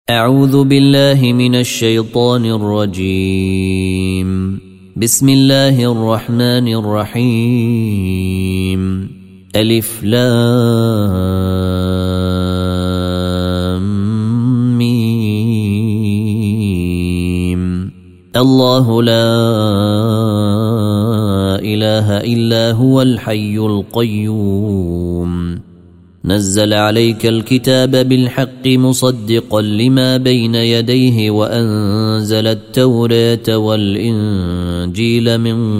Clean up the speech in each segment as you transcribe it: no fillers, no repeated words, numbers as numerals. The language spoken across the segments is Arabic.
أعوذ بالله من الشيطان الرجيم. بسم الله الرحمن الرحيم. ألف لام ميم. الله لا إله إلا هو الحي القيوم. نزل عليك الكتاب بالحق مصدقا لما بين يديه وأنزل التوراة والإنجيل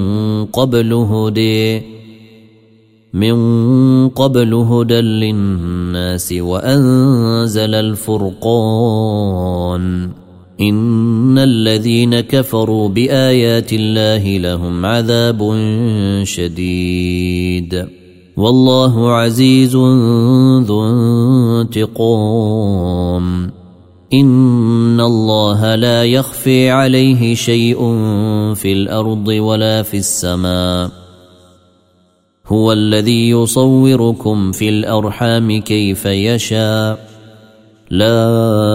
من قبل هدى للناس وأنزل الفرقان. إن الذين كفروا بآيات الله لهم عذاب شديد والله عزيز ذو انتقام. إن الله لا يخفي عليه شيء في الأرض ولا في السماء. هو الذي يصوركم في الأرحام كيف يشاء. لا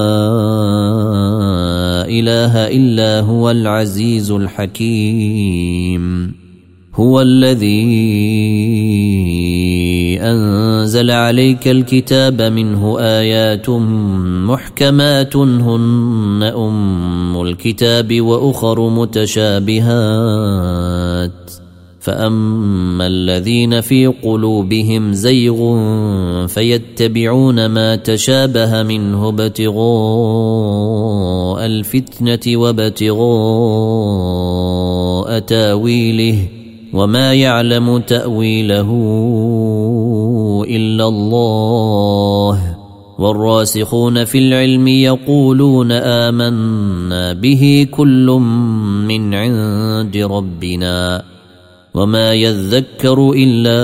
إله إلا هو العزيز الحكيم. هو الذي أنزل عليك الكتاب منه آيات محكمات هن أم الكتاب وأخر متشابهات. فأما الذين في قلوبهم زيغ فيتبعون ما تشابه منه ابتغاء الفتنة وابتغاء تاويله وما يعلم تأويله إلا الله. والراسخون في العلم يقولون آمنا به كل من عند ربنا وما يذكر إلا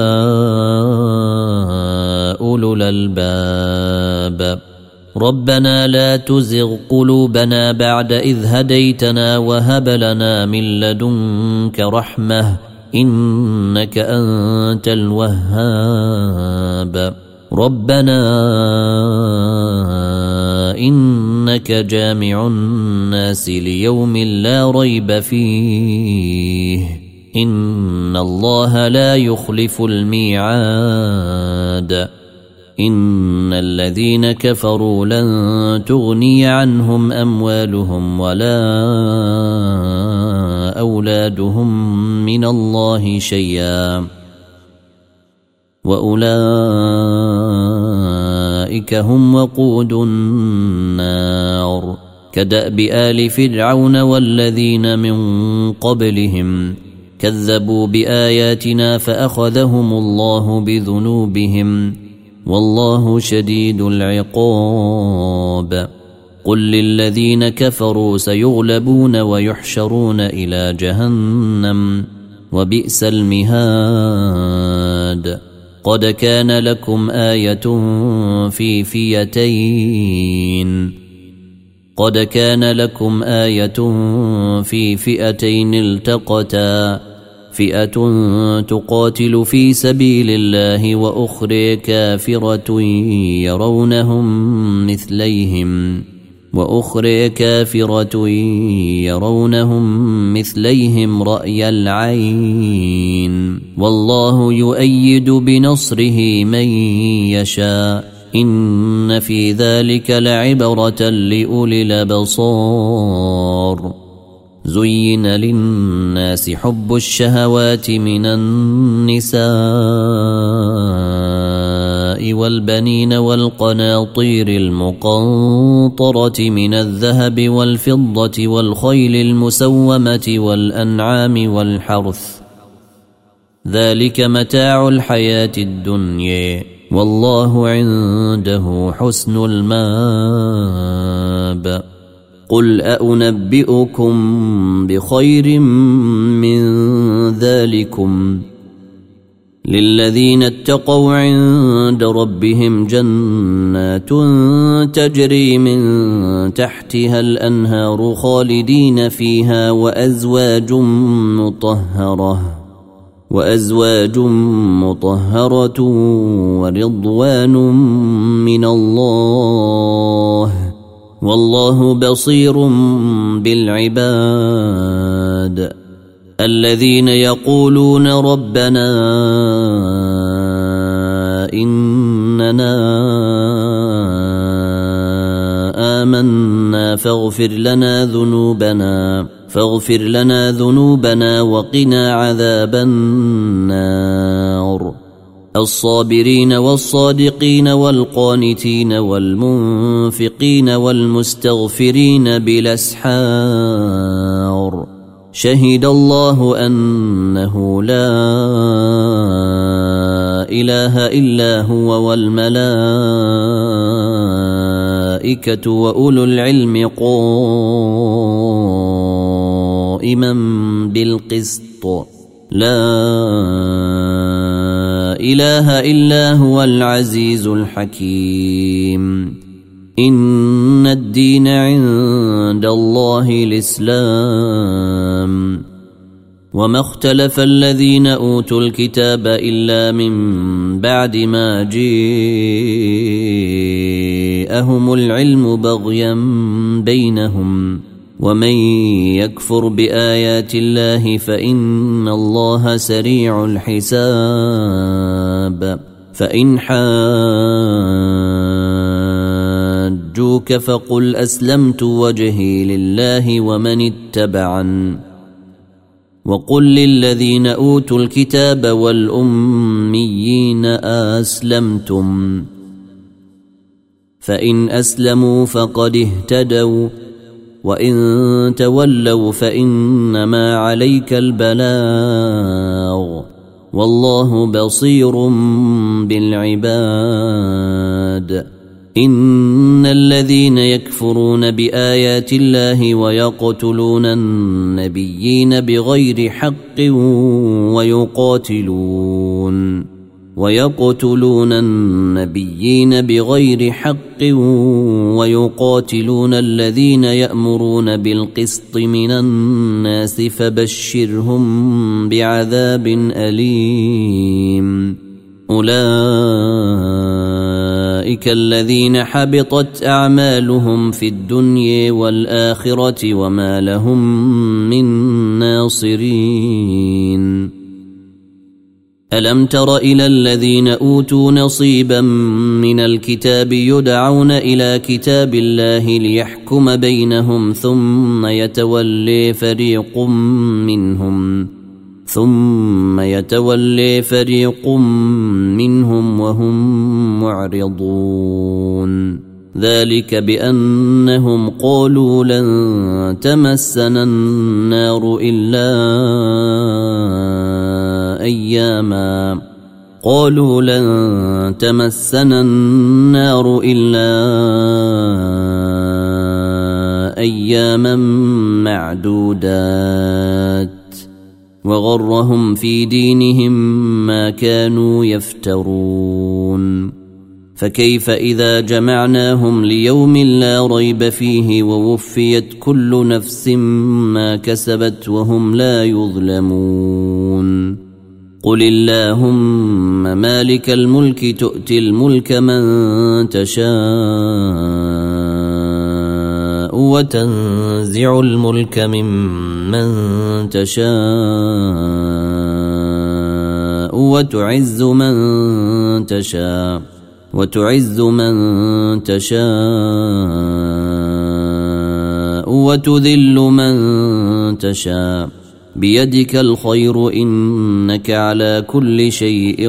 أولو الألباب. ربنا لا تزغ قلوبنا بعد إذ هديتنا وهب لنا من لدنك رحمة إنك أنت الوهاب. ربنا إنك جامع الناس ليوم لا ريب فيه إن الله لا يخلف الميعاد. إن الذين كفروا لن تغني عنهم أموالهم ولا أولادهم من الله شيئا وأولئك هم وقود النار. كدأب آل فرعون والذين من قبلهم كذبوا بآياتنا فأخذهم الله بذنوبهم والله شديد العقاب. قل للذين كفروا سيغلبون ويحشرون إلى جهنم وبئس المهاد. قد كان لكم آية في فئتين التقتا فئة تقاتل في سبيل الله وأخرى كافرة يرونهم مثليهم رأي العين والله يؤيد بنصره من يشاء. إن في ذلك لعبرة لأولي الأبصار. زين للناس حب الشهوات من النساء والبنين والقناطير المقنطرة من الذهب والفضة والخيل المسومة والأنعام والحرث ذلك متاع الحياة الدنيا والله عنده حسن المآب. قل أنبئكم بخير من ذلكم للذين اتقوا عند ربهم جنات تجري من تحتها الأنهار خالدين فيها وأزواج مطهرة ورضوان من الله والله بصير بالعباد الذين يقولون ربنا إننا آمنا فاغفر لنا ذنوبنا وقنا عذاب النار الصابرين والصادقين والقانتين والمنفقين والمستغفرين بالأسحار شهد الله أنه لا إله إلا هو والملائكة وأولو العلم قائما بالقسط لا إله إلا هو العزيز الحكيم إن الدين عند الله الإسلام وما اختلف الذين أوتوا الكتاب إلا من بعد ما جاءهم العلم بغيا بينهم ومن يكفر بآيات الله فإن الله سريع الحساب فإن حاجوك فقل أسلمت وجهي لله ومن اتبعن وقل للذين أوتوا الكتاب والأميين أسلمتم فإن أسلموا فقد اهتدوا وإن تولوا فإنما عليك البلاغ والله بصير بالعباد إن الذين يكفرون بآيات الله ويقتلون النبيين بغير حق ويقاتلون الذين يأمرون بالقسط من الناس فبشرهم بعذاب أليم أولئك الذين حبطت أعمالهم في الدنيا والآخرة وما لهم من ناصرين ألم تر إلى الذين أوتوا نصيبا من الكتاب يدعون إلى كتاب الله ليحكم بينهم ثم يتولي فريق منهم وهم معرضون ذلك بأنهم قالوا لن تمسنا النار إلا أياما معدودات وغرهم في دينهم ما كانوا يفترون فكيف إذا جمعناهم ليوم لا ريب فيه ووفيت كل نفس ما كسبت وهم لا يظلمون قل اللهم مالك الملك تؤتي الملك من تشاء وتنزع الملك ممن تشاء وتعز من تشاء وتذل من تشاء بيدك الخير إنك على كل شيء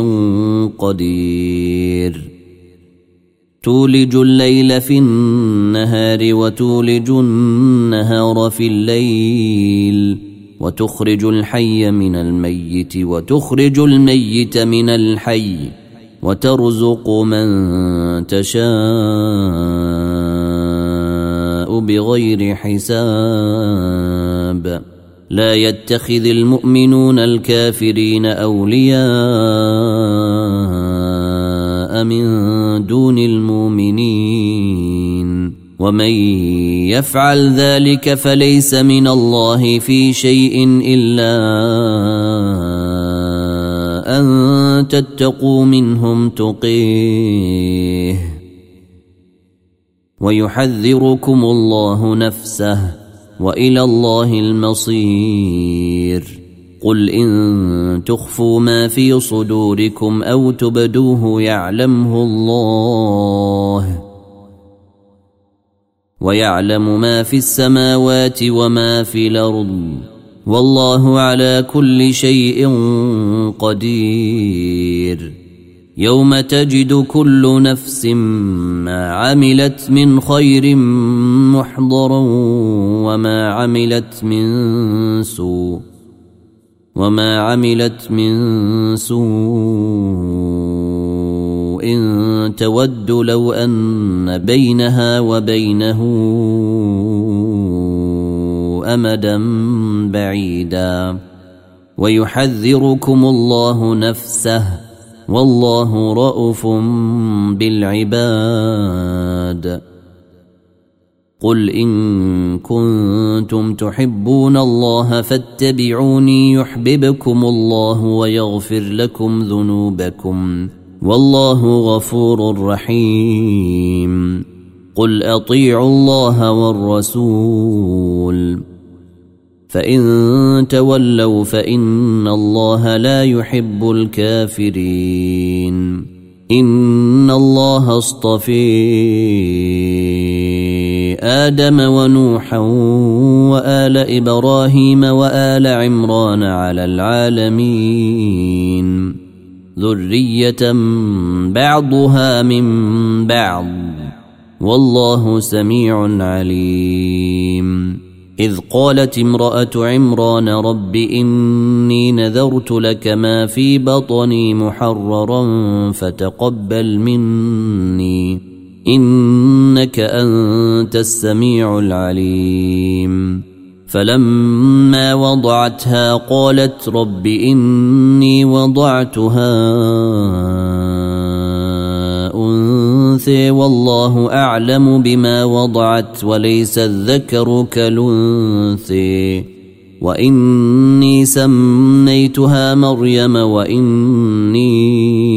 قدير تولج الليل في النهار وتولج النهار في الليل وتخرج الحي من الميت وتخرج الميت من الحي وترزق من تشاء بغير حساب لا يتخذ المؤمنون الكافرين أولياء من دون المؤمنين ومن يفعل ذلك فليس من الله في شيء إلا أن تتقوا منهم تقيه ويحذركم الله نفسه وإلى الله المصير. قل إن تخفوا ما في صدوركم أو تبدوه يعلمه الله ويعلم ما في السماوات وما في الأرض والله على كل شيء قدير. يوم تجد كل نفس ما عملت من خير محضرا وما عملت من سوء تود لو أن بينها وبينه أمدا بعيدا ويحذركم الله نفسه والله رءوف بالعباد. قل إن كنتم تحبون الله فاتبعوني يحببكم الله ويغفر لكم ذنوبكم والله غفور رحيم. قل أطيعوا الله والرسول فإن تولوا فإن الله لا يحب الكافرين. إن الله اصطفي آدم ونوحا وآل إبراهيم وآل عمران على العالمين ذرية بعضها من بعض والله سميع عليم. إذ قالت امرأة عمران رب إني نذرت لك ما في بطني محررا فتقبل مني إنك أنت السميع العليم. فلما وضعتها قالت رب إني وضعتها أنثى والله أعلم بما وضعت وليس الذكر كالأنثى وإني سميتها مريم وإني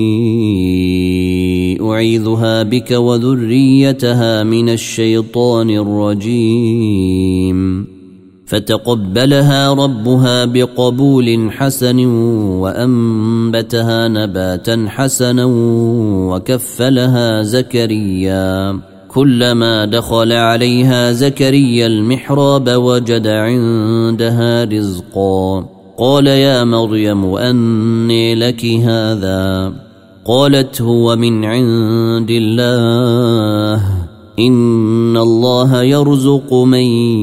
أعيذها بك وذريتها من الشيطان الرجيم. فتقبلها ربها بقبول حسن وأنبتها نباتا حسنا وكفلها زكريا. كلما دخل عليها زكريا المحراب وجد عندها رزقا قال يا مريم أنى لك هذا قالت هو من عند الله إن الله يرزق من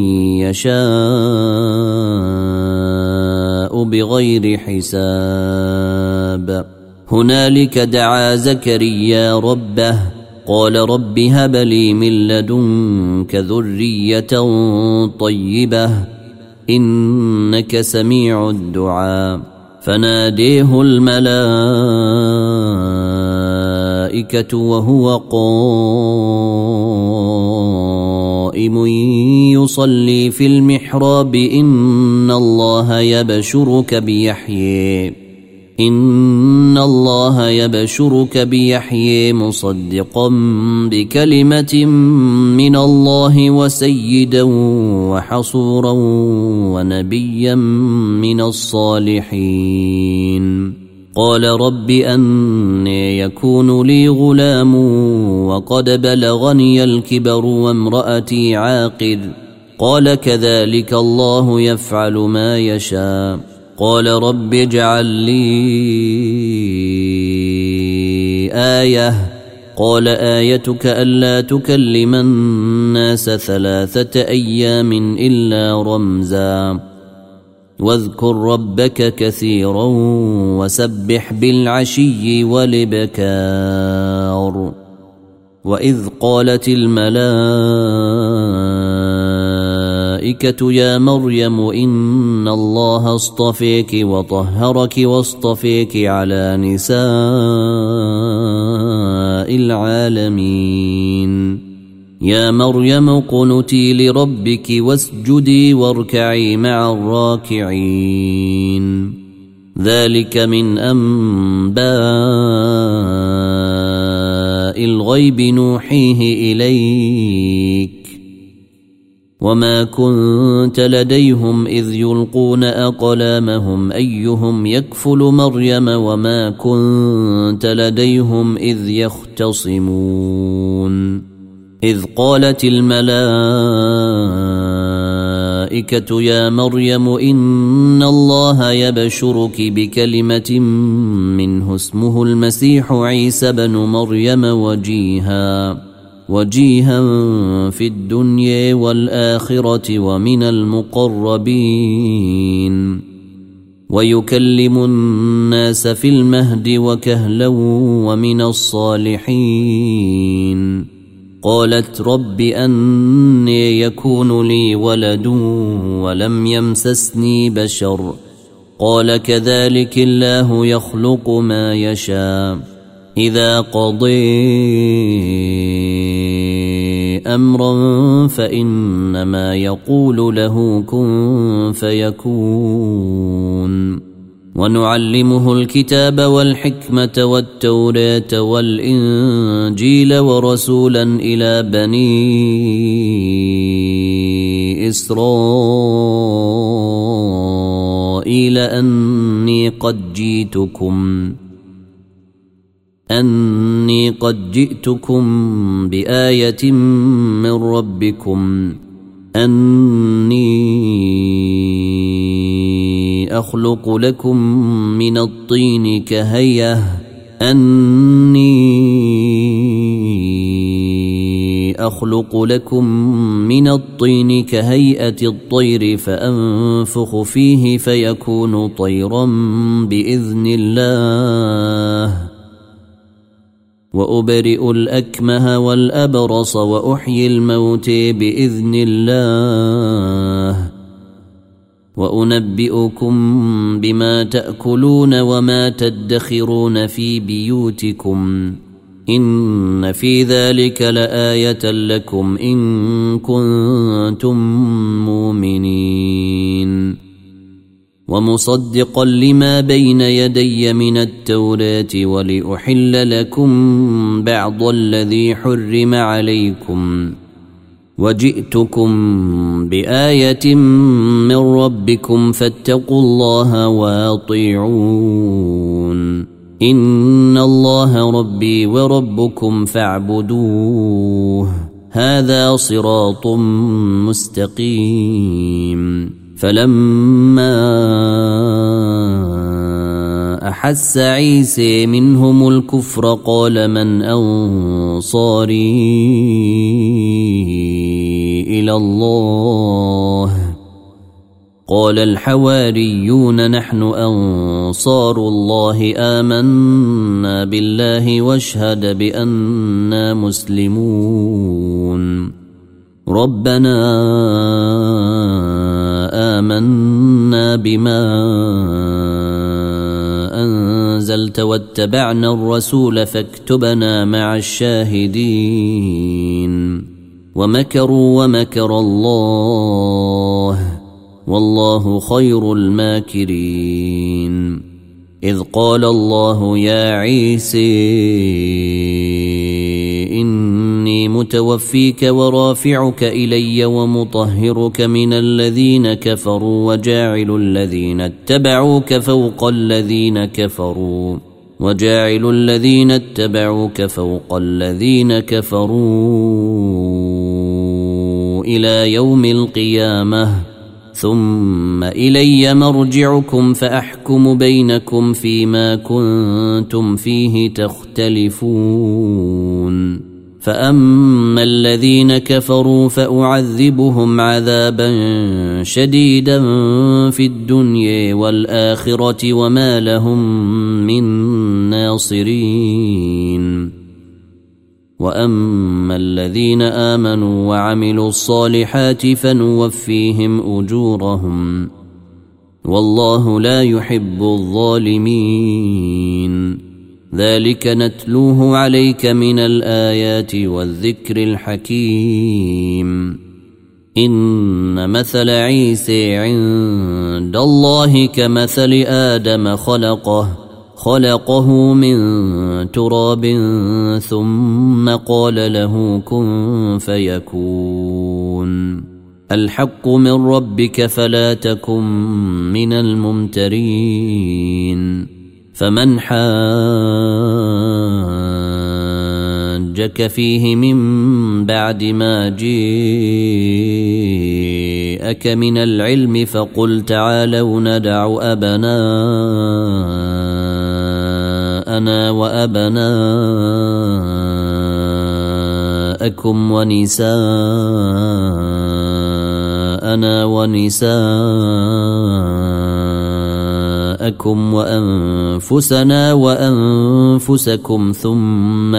يشاء بغير حساب. هنالك دعا زكريا ربه قال رب هب لي من لدنك ذرية طيبة إنك سميع الدعاء. فناديه الملائكة وهو قائم يصلي في المحراب إن الله يبشرك بيحيى مصدقا بكلمة من الله وسيدا وحصورا ونبيا من الصالحين. قال رب أنى يكون لي غلام وقد بلغني الكبر وامرأتي عاقر قال كذلك الله يفعل ما يشاء. قال رب اجعل لي آية قال آيتك ألا تكلم الناس 3 أيام إلا رمزا واذكر ربك كثيرا وسبح بالعشي والإبكار. وإذ قالت الملائكة يا مريم إن الله اصطفيك وطهرك واصطفيك على نساء العالمين. يا مريم اقنتي لربك واسجدي واركعي مع الراكعين. ذلك من أنباء الغيب نوحيه إليك وما كنت لديهم إذ يلقون أقلامهم أيهم يكفل مريم وما كنت لديهم إذ يختصمون إذ قالت الملائكة يا مريم إن الله يبشرك بكلمة منه اسمه المسيح عيسى بن مريم وجيها في الدنيا والآخرة ومن المقربين ويكلم الناس في المهد وكهلا ومن الصالحين قالت رب أني يكون لي ولد ولم يمسسني بشر قال كذلك الله يخلق ما يشاء إذا قضي أمرا فإنما يقول له كن فيكون ونعلمه الكتاب والحكمة والتوراة والإنجيل ورسولا إلى بني إسرائيل أني قد جئتكم بآية من ربكم أني أخلق لكم من الطين كهيئة الطير فأنفخ فيه فيكون طيرا بإذن الله وأبرئ الأكمه والأبرص وأحيي الموت بإذن الله وأنبئكم بما تأكلون وما تدخرون في بيوتكم إن في ذلك لآية لكم إن كنتم مؤمنين ومصدقا لما بين يدي من التوراة ولأحل لكم بعض الذي حرم عليكم وجئتكم بآية من ربكم فاتقوا الله وأطيعون إن الله ربي وربكم فاعبدوه هذا صراط مستقيم فلما أحس عيسى منهم الكفر قال من أنصاري إلى الله قال الحواريون نحن أنصار الله آمنا بالله واشهد بأننا مسلمون ربنا آمنا بما أنزلت واتبعنا الرسول فاكتبنا مع الشاهدين ومكروا ومكر الله والله خير الماكرين إذ قال الله يا عيسى إني متوفيك ورافعك إلي ومطهرك من الذين كفروا وجاعل الذين اتبعوك فوق الذين كفروا إلى يوم القيامة ثم إلي مرجعكم فأحكم بينكم فيما كنتم فيه تختلفون فأما الذين كفروا فأعذبهم عذابا شديدا في الدنيا والآخرة وما لهم من ناصرين وأما الذين آمنوا وعملوا الصالحات فنوفيهم أجورهم والله لا يحب الظالمين ذلك نتلوه عليك من الآيات والذكر الحكيم إن مثل عيسى عند الله كمثل آدم خلقه من تراب ثم قال له كن فيكون الحق من ربك فلا تكن من الممترين فمن حاجك فيه من بعد ما جاءك من العلم فقل تعالوا ندع أبناءنا وأبناءكم ونساءنا ونساءكم وأنفسنا وأنفسكم ثم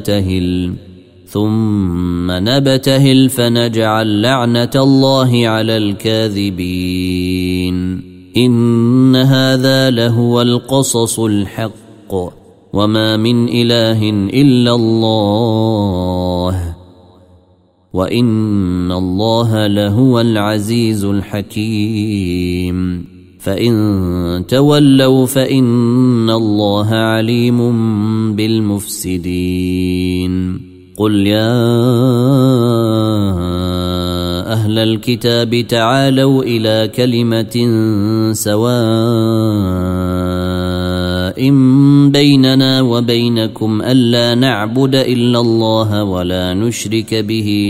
نبتهل فنجعل لعنة الله على الكاذبين إن هذا لهو القصص الحق وما من إله إلا الله وإن الله لهو العزيز الحكيم فإن تولوا فإن الله عليم بالمفسدين قل يا أهل الكتاب تعالوا إلى كلمة سواء بيننا وبينكم ألا نعبد إلا الله ولا نشرك به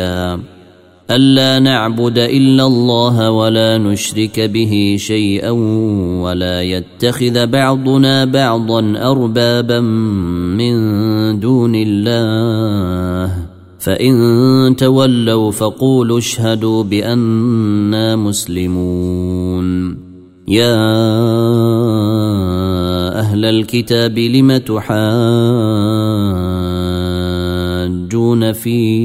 شيئا ولا يتخذ بعضنا بعضا أربابا من دون الله فإن تولوا فقولوا اشهدوا بأننا مسلمون يا أهل الكتاب لم تحاجون في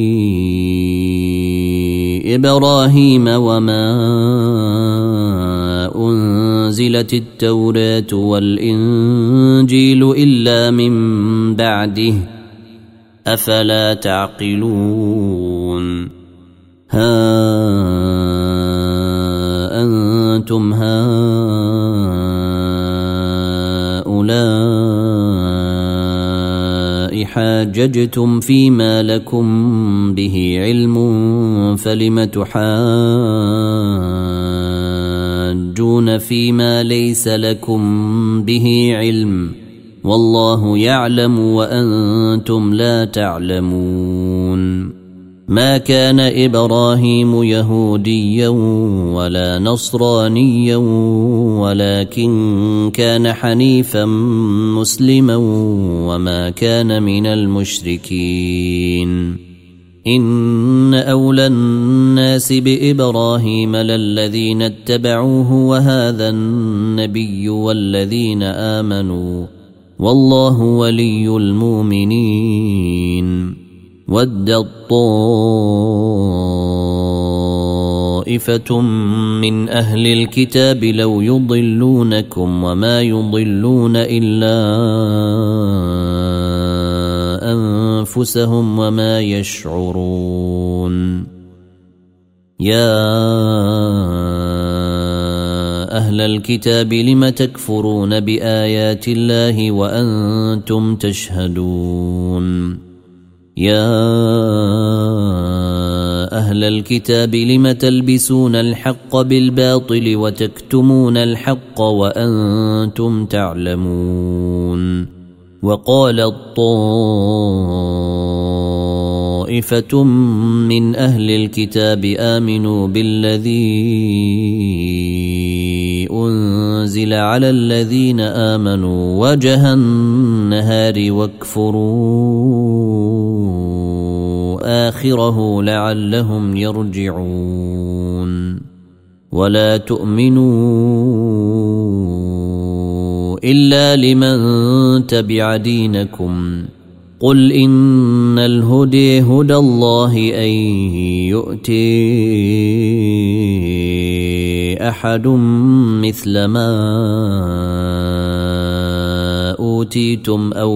إبراهيم وما أنزلت التوراة والإنجيل إلا من بعده أفلا تعقلون ها أنتم هؤلاء حاججتم فيما لكم به علم فلم تحاجون فيما ليس لكم به علم والله يعلم وأنتم لا تعلمون ما كان إبراهيم يهوديا ولا نصرانيا ولكن كان حنيفا مسلما وما كان من المشركين إن أولى الناس بإبراهيم للذين اتبعوه وهذا النبي والذين آمنوا والله ولي المؤمنين ودت طائفة من أهل الكتاب لو يضلونكم وما يضلون إلا أنفسهم وما يشعرون يا أهل الكتاب لم تكفرون بآيات الله وأنتم تشهدون يا أهل الكتاب لم تلبسون الحق بالباطل وتكتمون الحق وأنتم تعلمون وقالت طائفة من أهل الكتاب آمنوا بالذي أنزل على الذين آمنوا وجه النهار واكفروا آخره لعلهم يرجعون ولا تؤمنوا إلا لمن تبع دينكم قل إن الهدي هدى الله أن يؤتي أحد مثل ما أوتيتم أو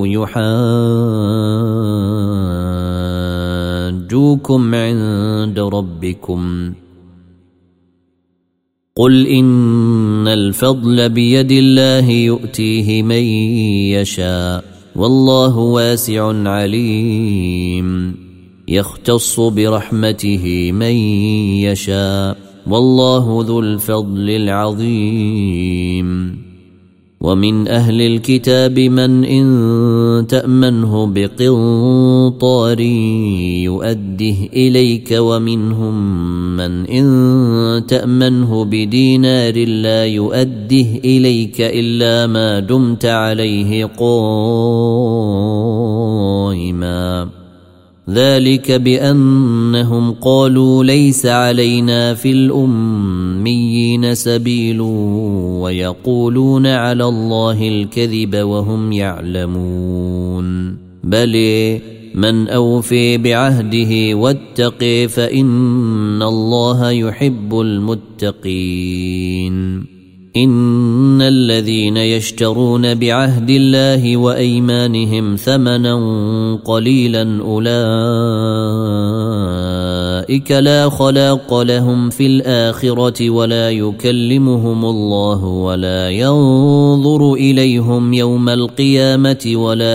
يحاجوكم عند ربكم قل إن الفضل بيد الله يؤتيه من يشاء والله واسع عليم يختص برحمته من يشاء والله ذو الفضل العظيم ومن أهل الكتاب من إن تأمنه بقنطار يؤده إليك ومنهم من إن تأمنه بدينار لا يؤده إليك إلا ما دمت عليه قائما ذلك بأنهم قالوا ليس علينا في الأميين سبيل ويقولون على الله الكذب وهم يعلمون بل من أوفي بعهده واتقي فإن الله يحب المتقين إن الذين يشترون بعهد الله وأيمانهم ثمنا قليلا أولئك لا خلاق لهم في الآخرة ولا يكلمهم الله ولا ينظر إليهم يوم القيامة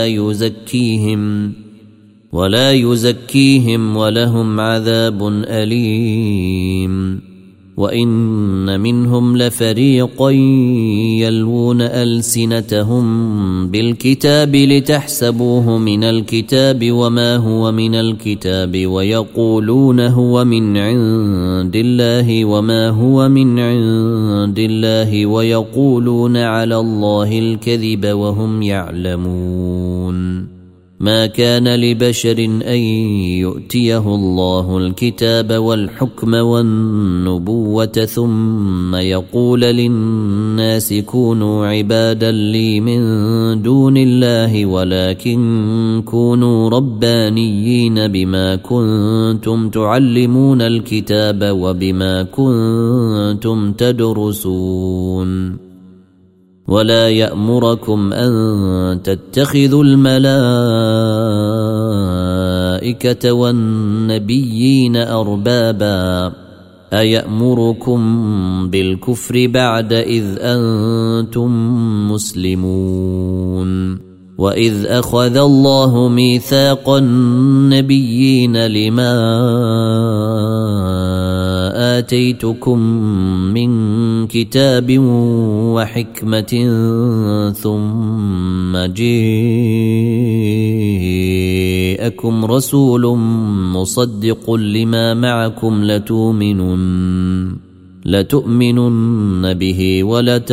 ولا يزكيهم ولهم عذاب أليم وإن منهم لفريقا يلوون ألسنتهم بالكتاب لتحسبوه من الكتاب وما هو من الكتاب ويقولون هو من عند الله وما هو من عند الله ويقولون على الله الكذب وهم يعلمون ما كان لبشر أن يؤتيه الله الكتاب والحكم والنبوة ثم يقول للناس كونوا عبادا لي من دون الله ولكن كونوا ربانيين بما كنتم تعلمون الكتاب وبما كنتم تدرسون ولا يأمركم أن تتخذوا الملائكة والنبيين أربابا أيأمركم بالكفر بعد إذ أنتم مسلمون وإذ أخذ الله ميثاق النبيين لما آتيتكم من كتاب وحكمة ثم جاءكم رسول مصدق لما معكم لتؤمنن به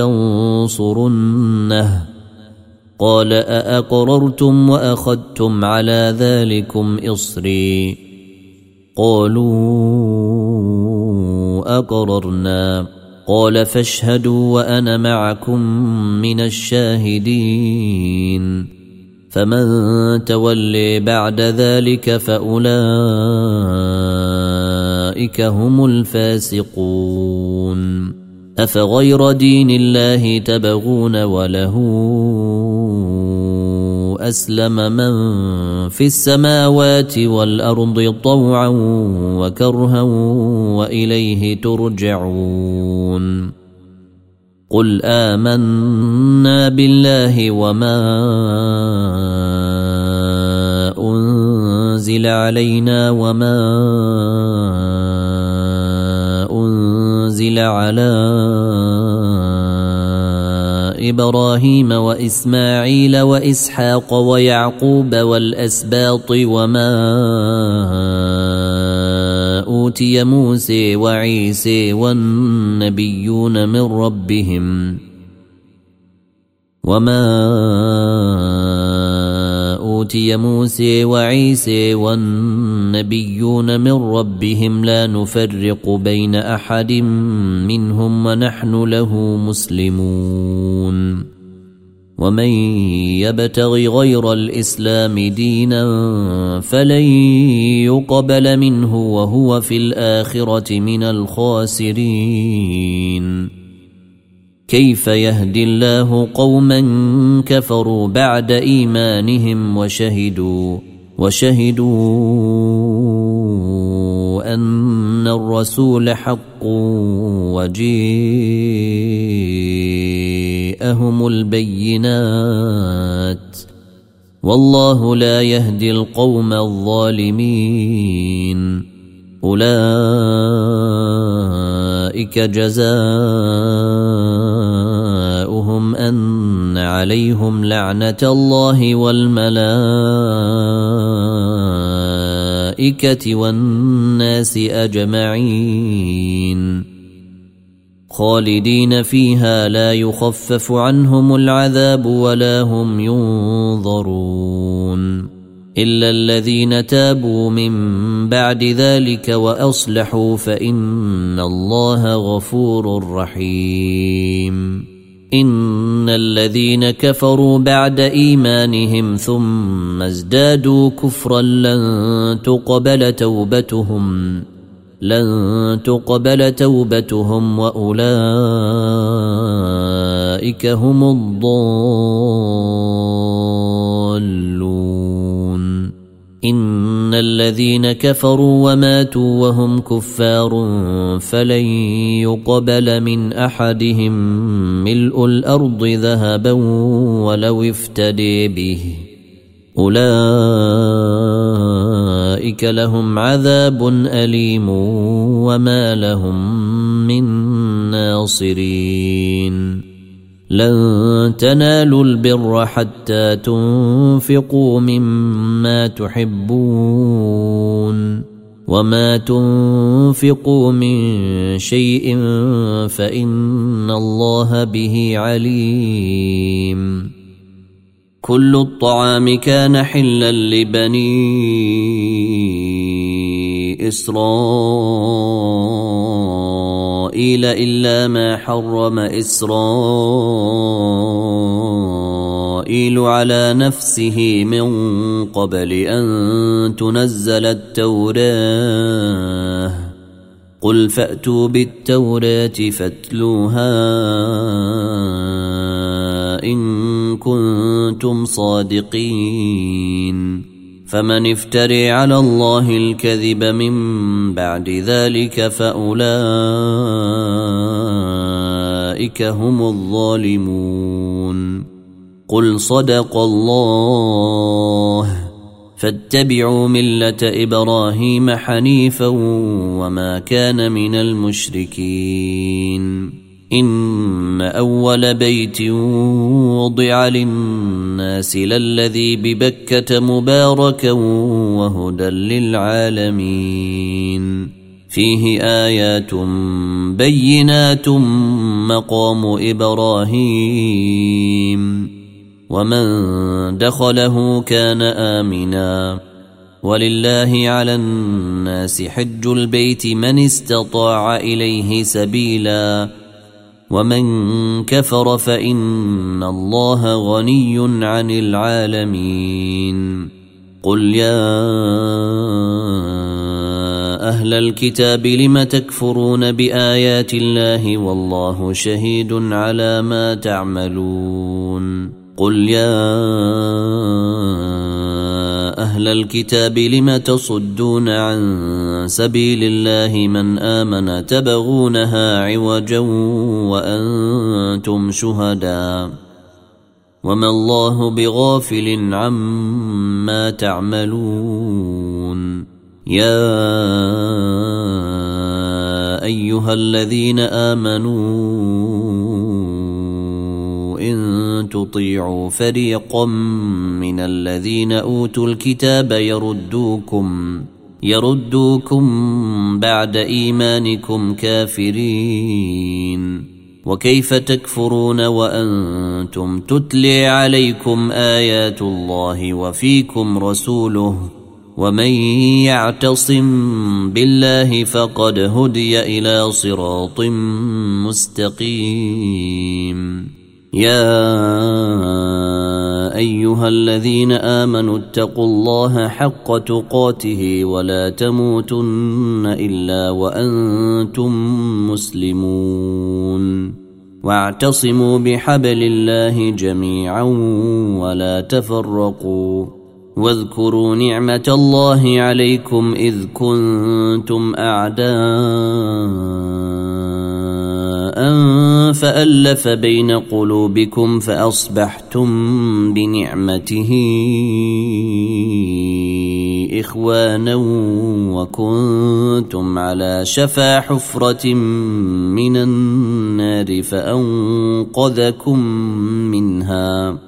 ولتنصرنه قال أأقررتم وأخذتم على ذلكم إصري قالوا أقررنا قال فاشهدوا وأنا معكم من الشاهدين فمن تولي بعد ذلك فأولئك هم الفاسقون أفغير دين الله تبغون وله أسلم من في السماوات والأرض طوعا وكرها وإليه ترجعون قل آمنا بالله وما أنزل علينا وما أنزل على إبراهيم وإسماعيل وإسحاق ويعقوب والأسباط وما أوتي موسى وعيسى والنبيون من ربهم لا نفرق بين أحد منهم ونحن له مسلمون ومن يبتغ غير الإسلام دينا فلن يقبل منه وهو في الآخرة من الخاسرين كيف يهدي الله قوما كفروا بعد إيمانهم وشهدوا أن الرسول حق وجيءهم البينات والله لا يهدي القوم الظالمين أولئك جزاؤهم أن عليهم لعنة الله والملائكة والناس أجمعين خالدين فيها لا يخفف عنهم العذاب ولا هم ينظرون إلا الذين تابوا من بعد ذلك وأصلحوا فإن الله غفور رحيم إن الذين كفروا بعد إيمانهم ثم ازدادوا كفرا لن تقبل توبتهم وأولئك هم الضالون إن الذين كفروا وماتوا وهم كفار فلن يقبل من أحدهم ملء الأرض ذهبا ولو افتدي به أولئك لهم عذاب أليم وما لهم من ناصرين لن تنالوا البر حتى تنفقوا مما تحبون وما تنفقوا من شيء فإن الله به عليم كل الطعام كان حلا لبني إسرائيل إلا ما حرم إسرائيل على نفسه من قبل أن تنزل التوراة قل فأتوا بالتوراة فاتلوها إن كنتم صادقين فمن افتري على الله الكذب من بعد ذلك فأولئك هم الظالمون قل صدق الله فاتبعوا ملة إبراهيم حنيفا وما كان من المشركين إن أول بيت وضع للناس للذي ببكة مباركا وهدى للعالمين فيه آيات بينات مقام إبراهيم ومن دخله كان آمنا ولله على الناس حج البيت من استطاع إليه سبيلا ومن كفر فإن الله غني عن العالمين قل يا أهل الكتاب لم تكفرون بآيات الله والله شهيد على ما تعملون قل يا أهل الكتاب لم تصدون عن سبيل الله من آمن تبغونها عوجا وأنتم شهداء وما الله بغافل عما تعملون يا أيها الذين آمنوا إن تطيعوا فريقا من الذين أوتوا الكتاب يردوكم بعد إيمانكم كافرين وكيف تكفرون وأنتم تتلي عليكم آيات الله وفيكم رسوله ومن يعتصم بالله فقد هدي إلى صراط مستقيم يا أيها الذين آمنوا اتقوا الله حق تقاته ولا تموتن إلا وأنتم مسلمون واعتصموا بحبل الله جميعا ولا تفرقوا واذكروا نعمة الله عليكم إذ كنتم أعداء فألف بين قلوبكم فأصبحتم بنعمته إخوانا وكنتم على شفا حفرة من النار فأنقذكم منها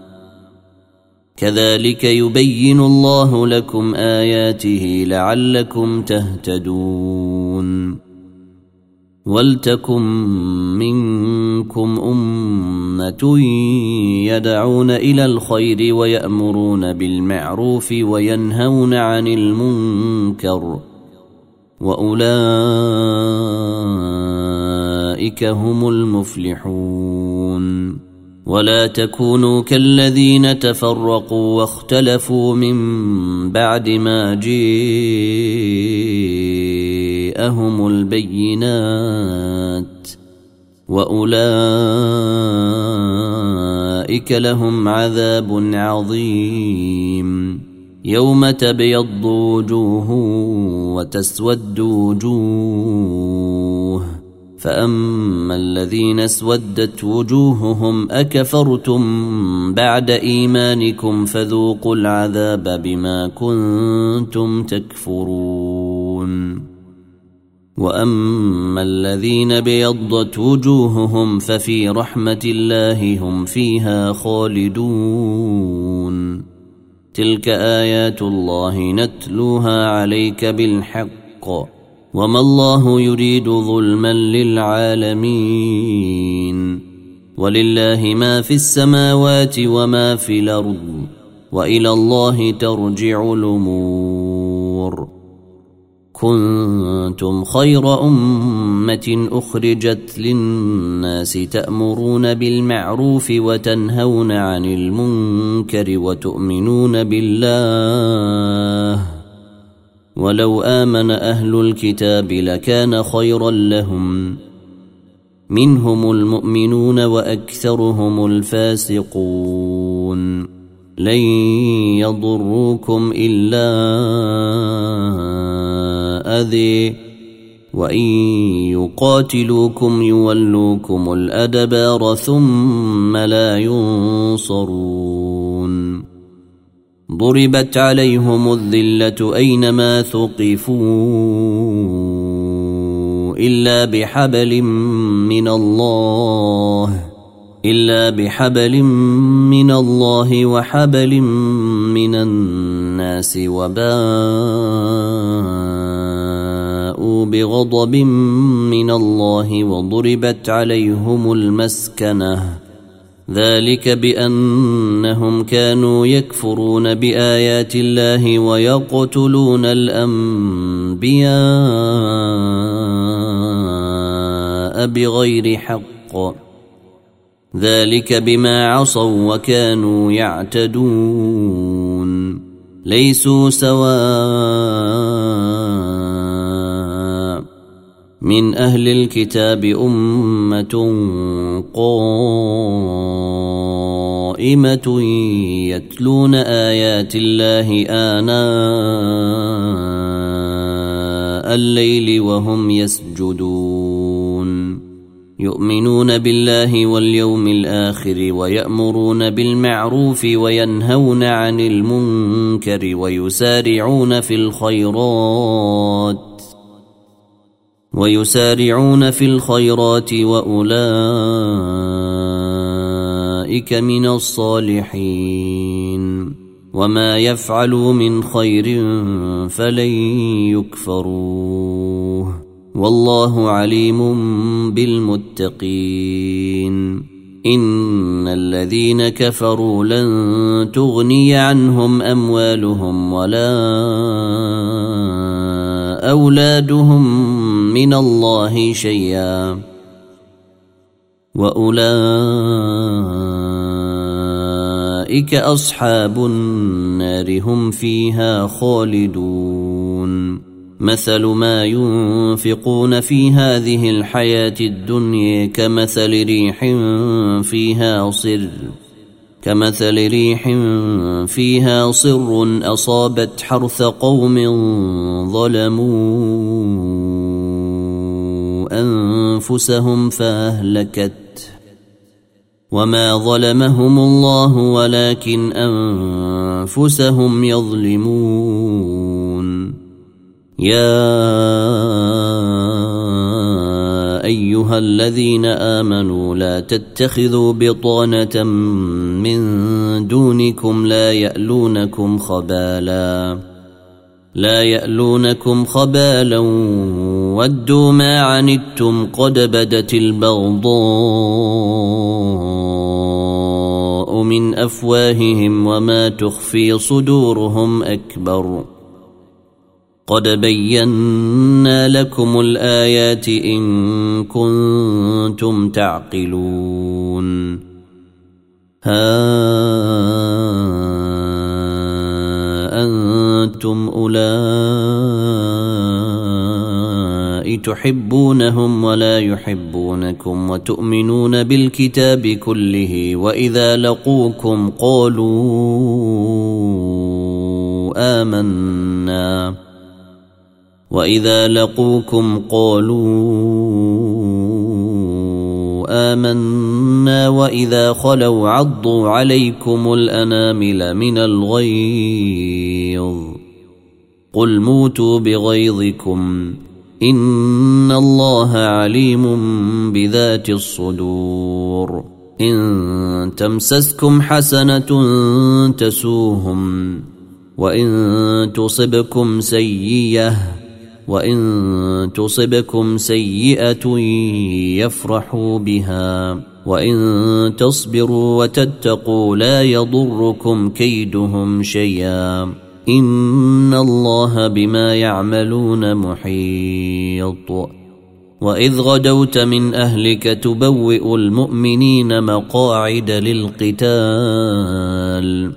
كذلك يبين الله لكم آياته لعلكم تهتدون ولتكن منكم أمة يدعون إلى الخير ويأمرون بالمعروف وينهون عن المنكر وأولئك هم المفلحون ولا تكونوا كالذين تفرقوا واختلفوا من بعد ما جاءهم البينات وأولئك لهم عذاب عظيم يوم تبيض وجوه وتسود وجوه فأما الذين اسودت وجوههم أكفرتم بعد إيمانكم فذوقوا العذاب بما كنتم تكفرون وأما الذين بيضت وجوههم ففي رحمة الله هم فيها خالدون تلك آيات الله نتلوها عليك بالحق وما الله يريد ظلما للعالمين ولله ما في السماوات وما في الأرض وإلى الله ترجع الأمور كنتم خير أمة أخرجت للناس تأمرون بالمعروف وتنهون عن المنكر وتؤمنون بالله ولو آمن أهل الكتاب لكان خيرا لهم منهم المؤمنون وأكثرهم الفاسقون لن يضروكم إلا أذى وإن يقاتلوكم يولوكم الأدبار ثم لا ينصرون ضربت عليهم الذلة أينما ثقفوا إلا بحبل من الله وحبل من الناس وباءوا بغضب من الله وضربت عليهم المسكنة ذلك بأنهم كانوا يكفرون بآيات الله ويقتلون الأنبياء بغير حق ذلك بما عصوا وكانوا يعتدون ليسوا سواء من أهل الكتاب أمة قائمة يتلون آيات الله آناء الليل وهم يسجدون يؤمنون بالله واليوم الآخر ويأمرون بالمعروف وينهون عن المنكر ويسارعون في الخيرات وأولئك من الصالحين وما يفعلوا من خير فلن يكفروه والله عليم بالمتقين إن الذين كفروا لن تغني عنهم أموالهم ولا أولادهم من الله شيئا وأولئك أصحاب النار هم فيها خالدون مثل ما ينفقون في هذه الحياة الدنيا كمثل ريح كمثل ريح فيها صر أصابت حرث قوم ظلموا أنفسهم فأهلكت وما ظلمهم الله ولكن أنفسهم يظلمون يا أيها الذين آمنوا لا تتخذوا بطانة من دونكم لا يألونكم خبالا ودوا ما عنتم قد بدت البغضاء من أفواههم وما تخفي صدورهم أكبر قد بينا لكم الآيات إن كنتم تعقلون ها أنتم أولئك تحبونهم ولا يحبونكم وتؤمنون بالكتاب كله وإذا لقوكم قالوا آمنا وإذا خلوا عضوا عليكم الأنامل من الغيظ قل موتوا بغيظكم إن الله عليم بذات الصدور إن تمسسكم حسنة تسوهم وإن تصبكم سيئة يفرحوا بها وإن تصبروا وتتقوا لا يضركم كيدهم شيئا إن الله بما يعملون محيط وإذ غدوت من أهلك تبوئ المؤمنين مقاعد للقتال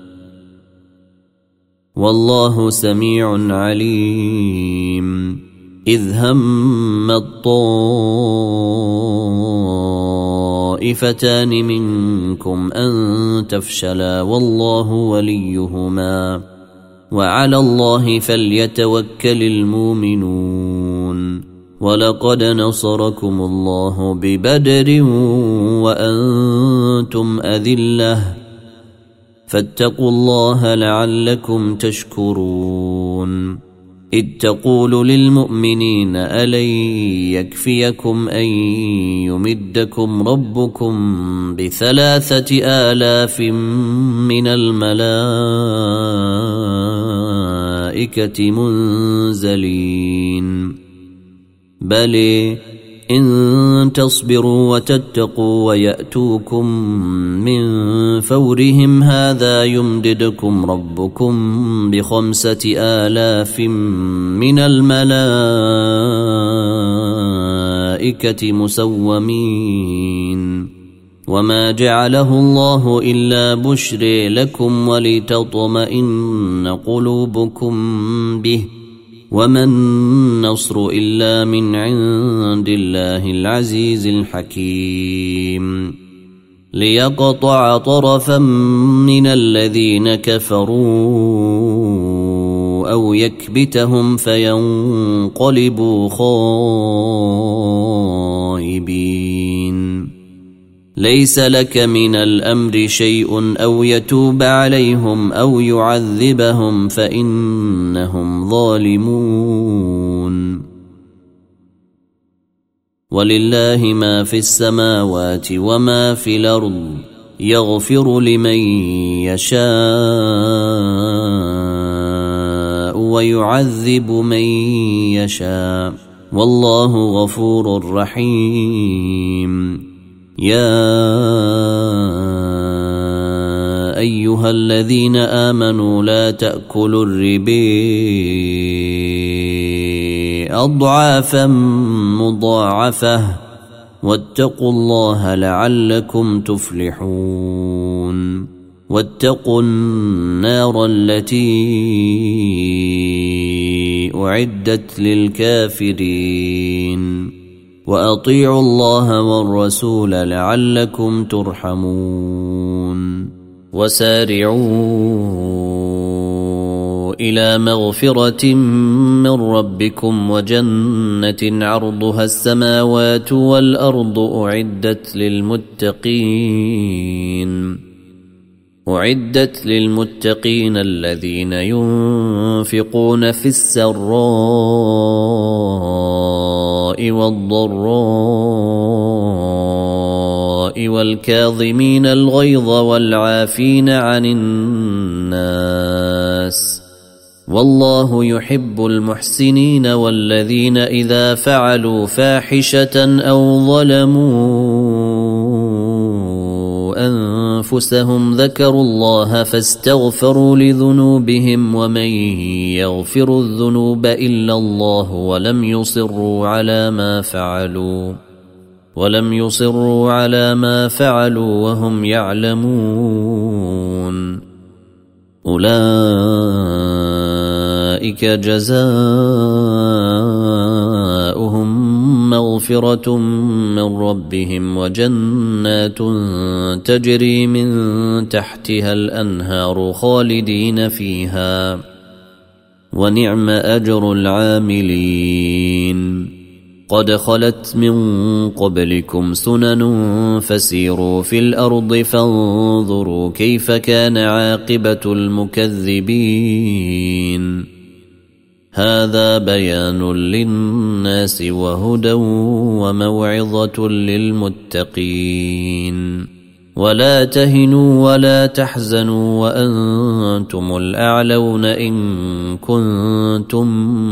والله سميع عليم إذ هم الطائفتان منكم أن تفشلا والله وليهما وعلى الله فليتوكل المؤمنون ولقد نصركم الله ببدر وأنتم أذلة فاتقوا الله لعلكم تشكرون إذ تقول للمؤمنين ألن يكفيكم أن يمدكم ربكم ب3,000 من الملائكة منزلين بل إن تصبروا وتتقوا ويأتوكم من فورهم هذا يمددكم ربكم ب5,000 من الملائكة مسومين وما جعله الله إلا بشرى لكم ولتطمئن قلوبكم به وما النصر إلا من عند الله العزيز الحكيم ليقطع طرفا من الذين كفروا أو يكبتهم فينقلبوا خائبين ليس لك من الأمر شيء أو يتوب عليهم أو يعذبهم فإنهم ظالمون ولله ما في السماوات وما في الأرض يغفر لمن يشاء ويعذب من يشاء والله غفور رحيم يا أيها الذين آمنوا لا تأكلوا الربا أضعافا مضاعفة واتقوا الله لعلكم تفلحون واتقوا النار التي أعدت للكافرين وأطيعوا الله والرسول لعلكم ترحمون وسارعوا إلى مغفرة من ربكم وجنة عرضها السماوات والأرض أعدت للمتقين الذين ينفقون في السراء والضراء والكاظمين الغيظ والعافين عن الناس والله يحب المحسنين والذين إذا فعلوا فاحشة أو ظلموا أنفسهم ذكروا الله فاستغفروا لذنوبهم ومن يغفر الذنوب إلا الله ولم يصروا على ما فعلوا وهم يعلمون أولئك جزاؤهم مغفرة من ربهم وجنات تجري من تحتها الأنهار خالدين فيها ونعم أجر العاملين قد خلت من قبلكم سنن فسيروا في الأرض فانظروا كيف كان عاقبة المكذبين هذا بيان للناس وهدى وموعظة للمتقين ولا تهنوا ولا تحزنوا وأنتم الأعلون إن كنتم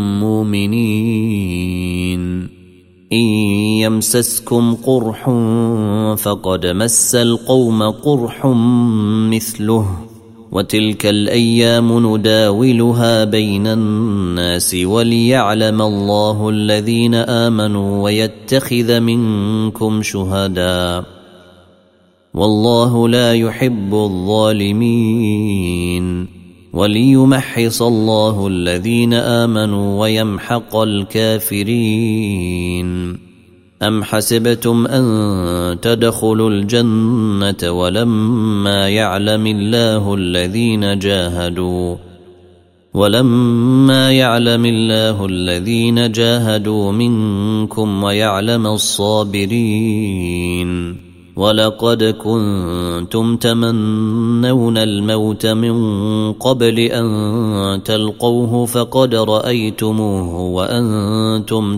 مؤمنين إن يمسسكم قرح فقد مس القوم قرح مثله وتلك الأيام نداولها بين الناس وليعلم الله الذين آمنوا ويتخذ منكم شهداء والله لا يحب الظالمين وليمحص الله الذين آمنوا ويمحق الكافرين أم حسبتم أن تدخلوا الجنة ولما يعلم الله الذين جاهدوا منكم ويعلم الصابرين ولقد كنتم تمنون الموت من قبل أن تلقوه فقد رأيتموه وأنتم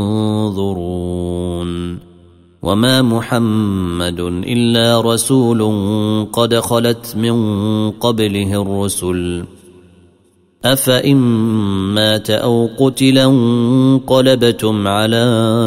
تنظرون وما محمد إلا رسول قد خلت من قبله الرسل أفإن مات أو قتلا انقلبتم على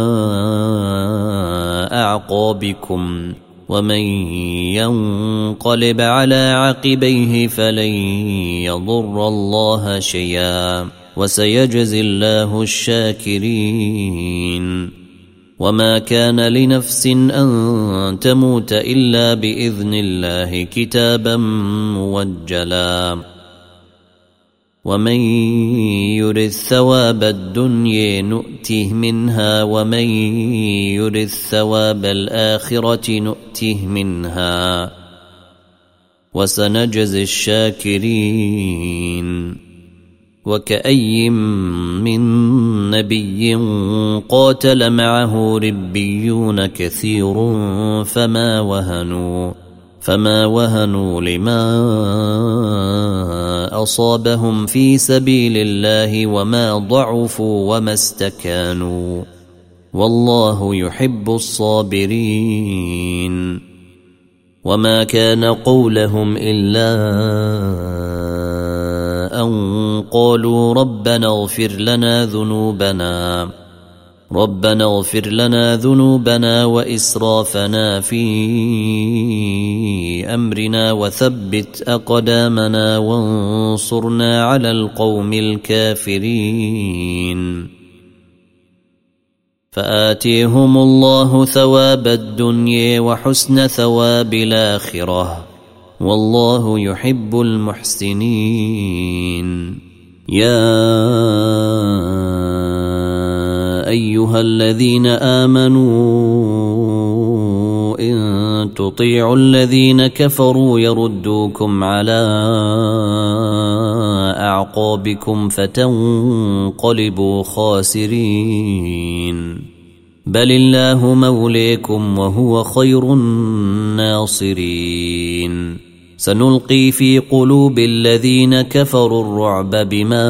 أعقابكم ومن ينقلب على عقبيه فلن يضر الله شيئا وسيجزي الله الشاكرين وما كان لنفس أن تموت إلا بإذن الله كتابا موجلا ومن يرد ثواب الدنيا نؤته منها ومن يرد ثواب الآخرة نؤته منها وسنجزي الشاكرين وكأي من نبي قاتل معه ربيون كثير فما وهنوا لما أصابهم في سبيل الله وما ضعفوا وما استكانوا والله يحب الصابرين وما كان قولهم إلا أن قالوا ربنا اغفر لنا ذنوبنا وإسرافنا في أمرنا وثبت أقدامنا وانصرنا على القوم الكافرين فآتيهم الله ثواب الدنيا وحسن ثواب الآخرة والله يحب المحسنين يا أيها الذين آمنوا إن تطيعوا الذين كفروا يردوكم على أعقابكم فتنقلبوا خاسرين بل الله موليكم وهو خير الناصرين سنلقي في قلوب الذين كفروا الرعب بما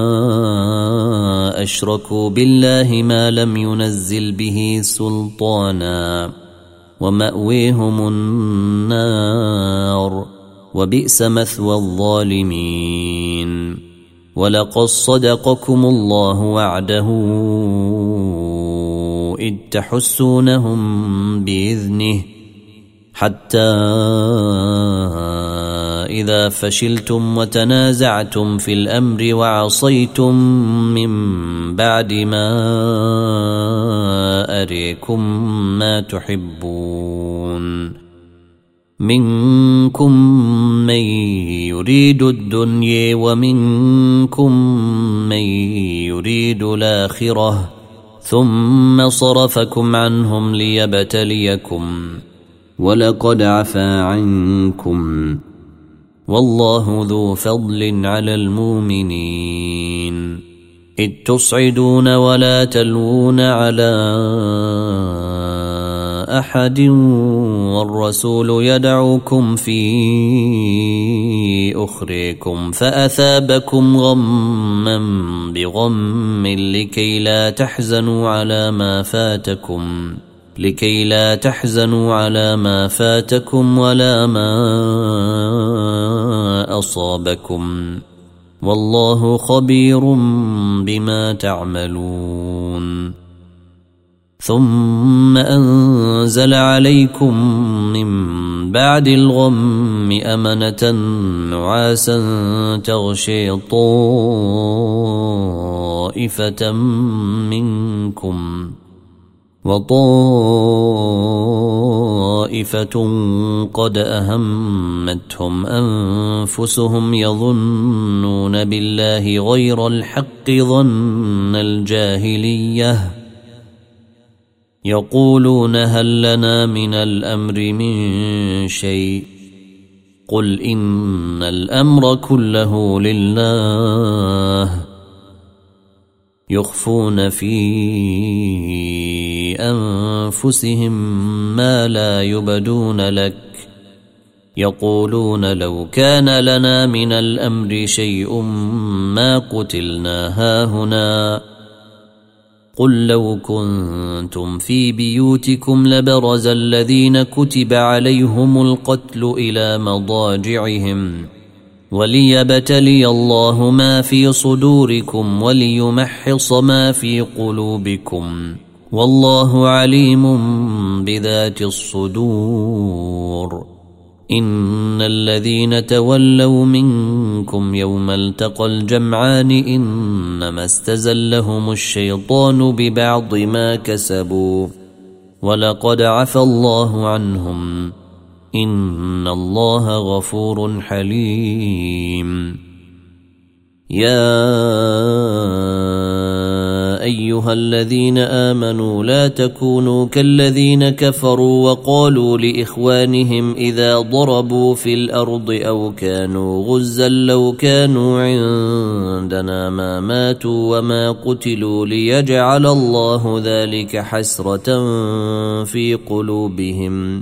أشركوا بالله ما لم ينزل به سلطانا ومأويهم النار وبئس مثوى الظالمين ولقد صدقكم الله وعده إذ تحسونهم بإذنه حتى إذا فشلتم وتنازعتم في الأمر وعصيتم من بعد ما أريكم ما تحبون منكم من يريد الدنيا ومنكم من يريد الآخرة ثم صرفكم عنهم ليبتليكم ولقد عفا عنكم والله ذو فضل على المؤمنين إذ تصعدون ولا تلوون على أحد والرسول يدعوكم في أخريكم فأثابكم غما بغم لكي لا تحزنوا على ما فاتكم ولا ما أصابكم والله خبير بما تعملون ثم أنزل عليكم من بعد الغم أمنة نعاسا تغشي طائفة منكم وطائفة قد أهمتهم أنفسهم يظنون بالله غير الحق ظن الجاهلية يقولون هل لنا من الأمر من شيء قل إن الأمر كله لله يخفون في أنفسهم ما لا يبدون لك يقولون لو كان لنا من الأمر شيء ما قتلنا هاهنا قل لو كنتم في بيوتكم لبرز الذين كتب عليهم القتل إلى مضاجعهم وليبتلي الله ما في صدوركم وليمحص ما في قلوبكم والله عليم بذات الصدور إن الذين تولوا منكم يوم التقى الجمعان إنما استزلهم الشيطان ببعض ما كسبوا ولقد عفى الله عنهم إن الله غفور حليم يا أيها الذين آمنوا لا تكونوا كالذين كفروا وقالوا لإخوانهم إذا ضربوا في الأرض أو كانوا غزا لو كانوا عندنا ما ماتوا وما قتلوا ليجعل الله ذلك حسرة في قلوبهم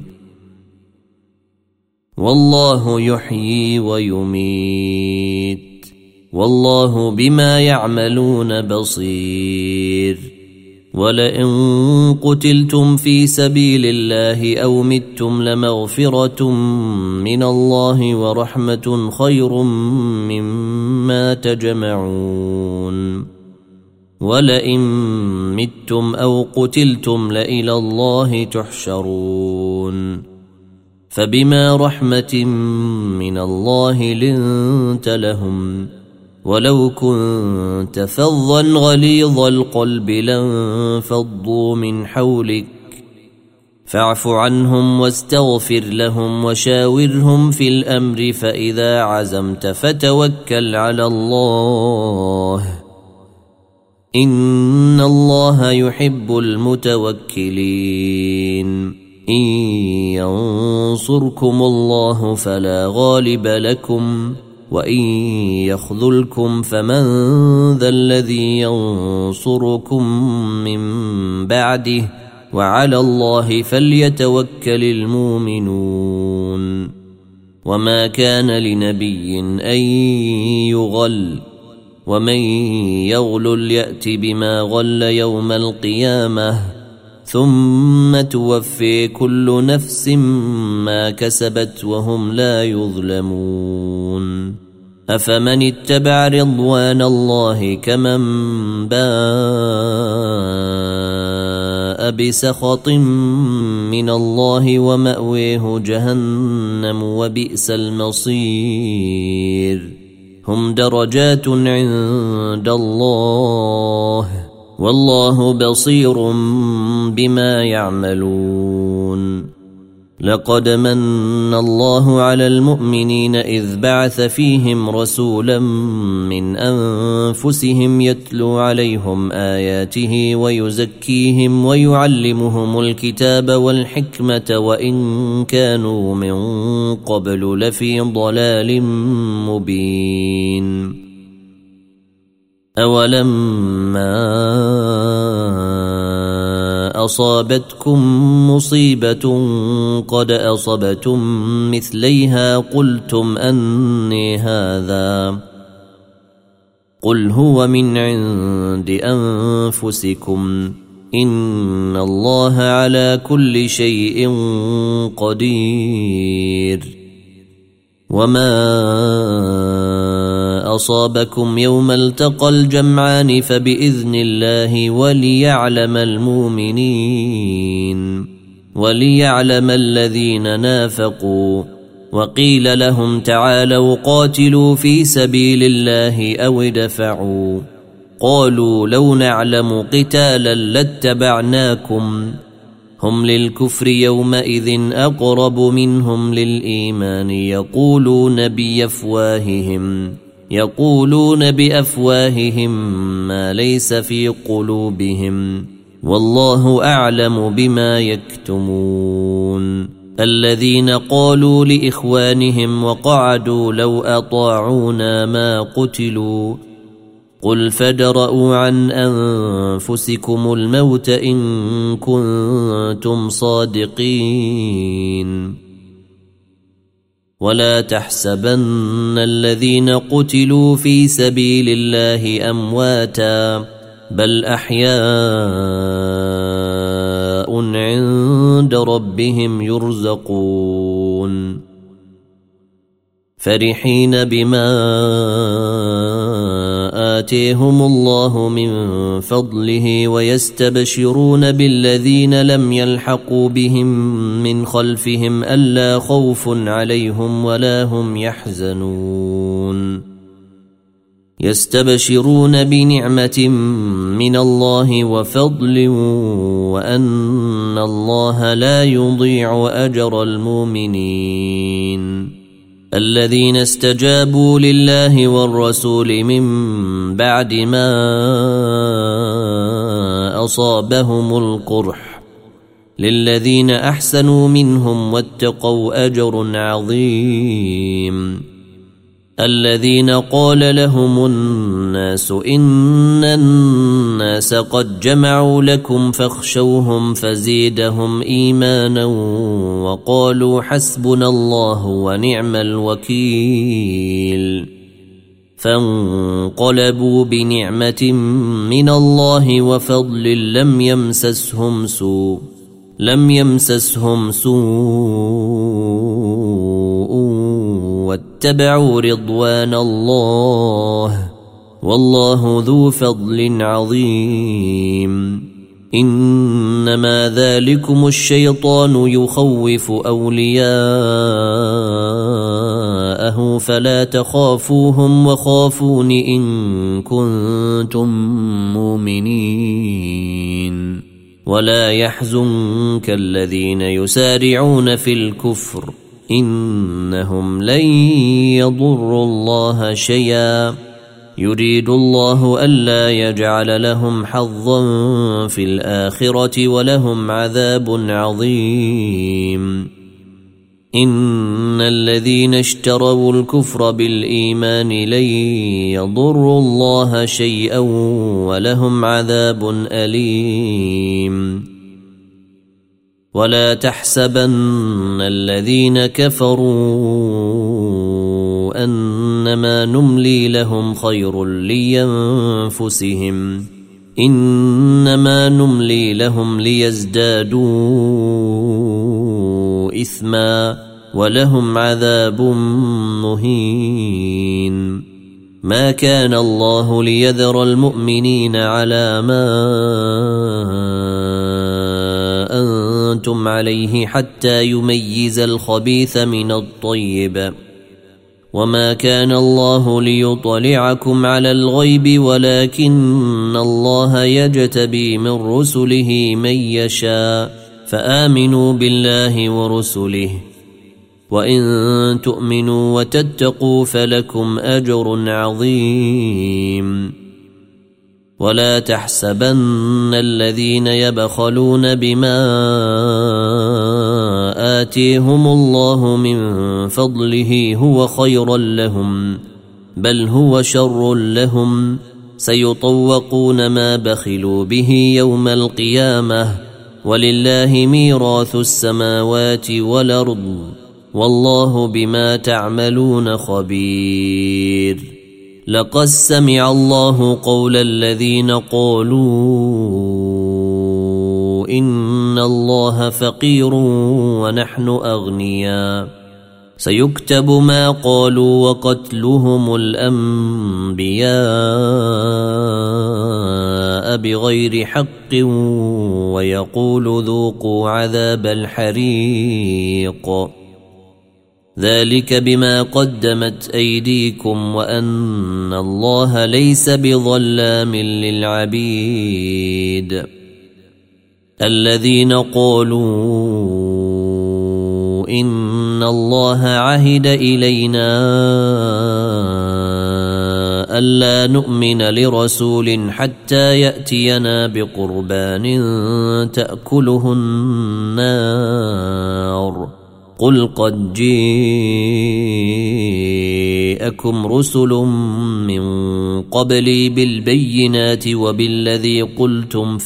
والله يحيي ويميت والله بما يعملون بصير ولئن قتلتم في سبيل الله أو متم لمغفرة من الله ورحمة خير مما تجمعون ولئن متم أو قتلتم لإلى الله تحشرون فبما رحمة من الله لنت لهم ولو كنت فظا غليظ القلب لانفضوا من حولك فاعف عنهم واستغفر لهم وشاورهم في الأمر فإذا عزمت فتوكل على الله إن الله يحب المتوكلين إن ينصركم الله فلا غالب لكم وإن يخذلكم فمن ذا الذي ينصركم من بعده وعلى الله فليتوكل المؤمنون وما كان لنبي أن يغل ومن يغلل يأت بما غل يوم القيامة ثم توفي كل نفس ما كسبت وهم لا يظلمون أفمن اتبع رضوان الله كمن باء بسخط من الله ومأويه جهنم وبئس المصير هم درجات عند الله والله بصير بما يعملون لقد من الله على المؤمنين إذ بعث فيهم رسولا من أنفسهم يتلو عليهم آياته ويزكيهم ويعلمهم الكتاب والحكمة وإن كانوا من قبل لفي ضلال مبين أولما أصابتكم مصيبة قد أصبتم مثليها قلتم أني هذا قل هو من عند أنفسكم إن الله على كل شيء قدير وما أصابكم يوم التقى الجمعان فبإذن الله وليعلم المؤمنين وليعلم الذين نافقوا وقيل لهم تعالوا قاتلوا في سبيل الله أو ادفعوا قالوا لو نعلم قتالا لاتبعناكم هم للكفر يومئذ أقرب منهم للإيمان يقولون بأفواههم ما ليس في قلوبهم والله أعلم بما يكتمون الذين قالوا لإخوانهم وقعدوا لو أطاعونا ما قتلوا قل فادرءوا عن أنفسكم الموت إن كنتم صادقين ولا تحسبن الذين قتلوا في سبيل الله أمواتا بل أحياء عند ربهم يرزقون فرحين بما آتيهم الله من فضله ويستبشرون بالذين لم يلحقوا بهم من خلفهم ألا خوف عليهم ولا هم يحزنون يستبشرون بنعمة من الله وفضل وأن الله لا يضيع أجر المؤمنين الذين استجابوا لله والرسول من بعد ما أصابهم القرح للذين أحسنوا منهم واتقوا أجر عظيم الذين قال لهم الناس إن الناس قد جمعوا لكم فاخشوهم فزيدهم إيمانا وقالوا حسبنا الله ونعم الوكيل فانقلبوا بنعمة من الله وفضل لم يمسسهم سوء واتبعوا رضوان الله والله ذو فضل عظيم إنما ذلكم الشيطان يخوف أولياءه فلا تخافوهم وخافون إن كنتم مؤمنين ولا يحزنك الذين يسارعون في الكفر إنهم لن يضروا الله شيئا يريد الله ألا يجعل لهم حظا في الآخرة ولهم عذاب عظيم. إن الذين اشتروا الكفر بالإيمان لن يضروا الله شيئا ولهم عذاب أليم. ولا تحسبن الذين كفروا أنما نملي لهم خير لأنفسهم إنما نملي لهم ليزدادوا إثما ولهم عذاب مهين. ما كان الله ليذر المؤمنين على ما أنتم عليه حتى يميز الخبيث من الطيب وما كان الله ليطلعكم على الغيب ولكن الله يجتبي من رسله من يشاء فآمنوا بالله ورسله وإن تؤمنوا وتتقوا فلكم أجر عظيم. ولا تحسبن الذين يبخلون بما آتيهم الله من فضله هو خيرا لهم بل هو شر لهم سيطوقون ما بخلوا به يوم القيامة ولله ميراث السماوات والأرض والله بما تعملون خبير. لقد سمع الله قول الذين قالوا إن الله فقير ونحن أغنياء سيكتب ما قالوا وقتلهم الأنبياء بغير حق ويقول ذوقوا عذاب الحريق ذلك بما قدمت أيديكم وأن الله ليس بظلام للعبيد. الذين قالوا إن الله عهد إلينا ألا نؤمن لرسول حتى يأتينا بقربان تأكله النار قل قد جاءكم رسل من قبلي بالبينات وبالذي قلتم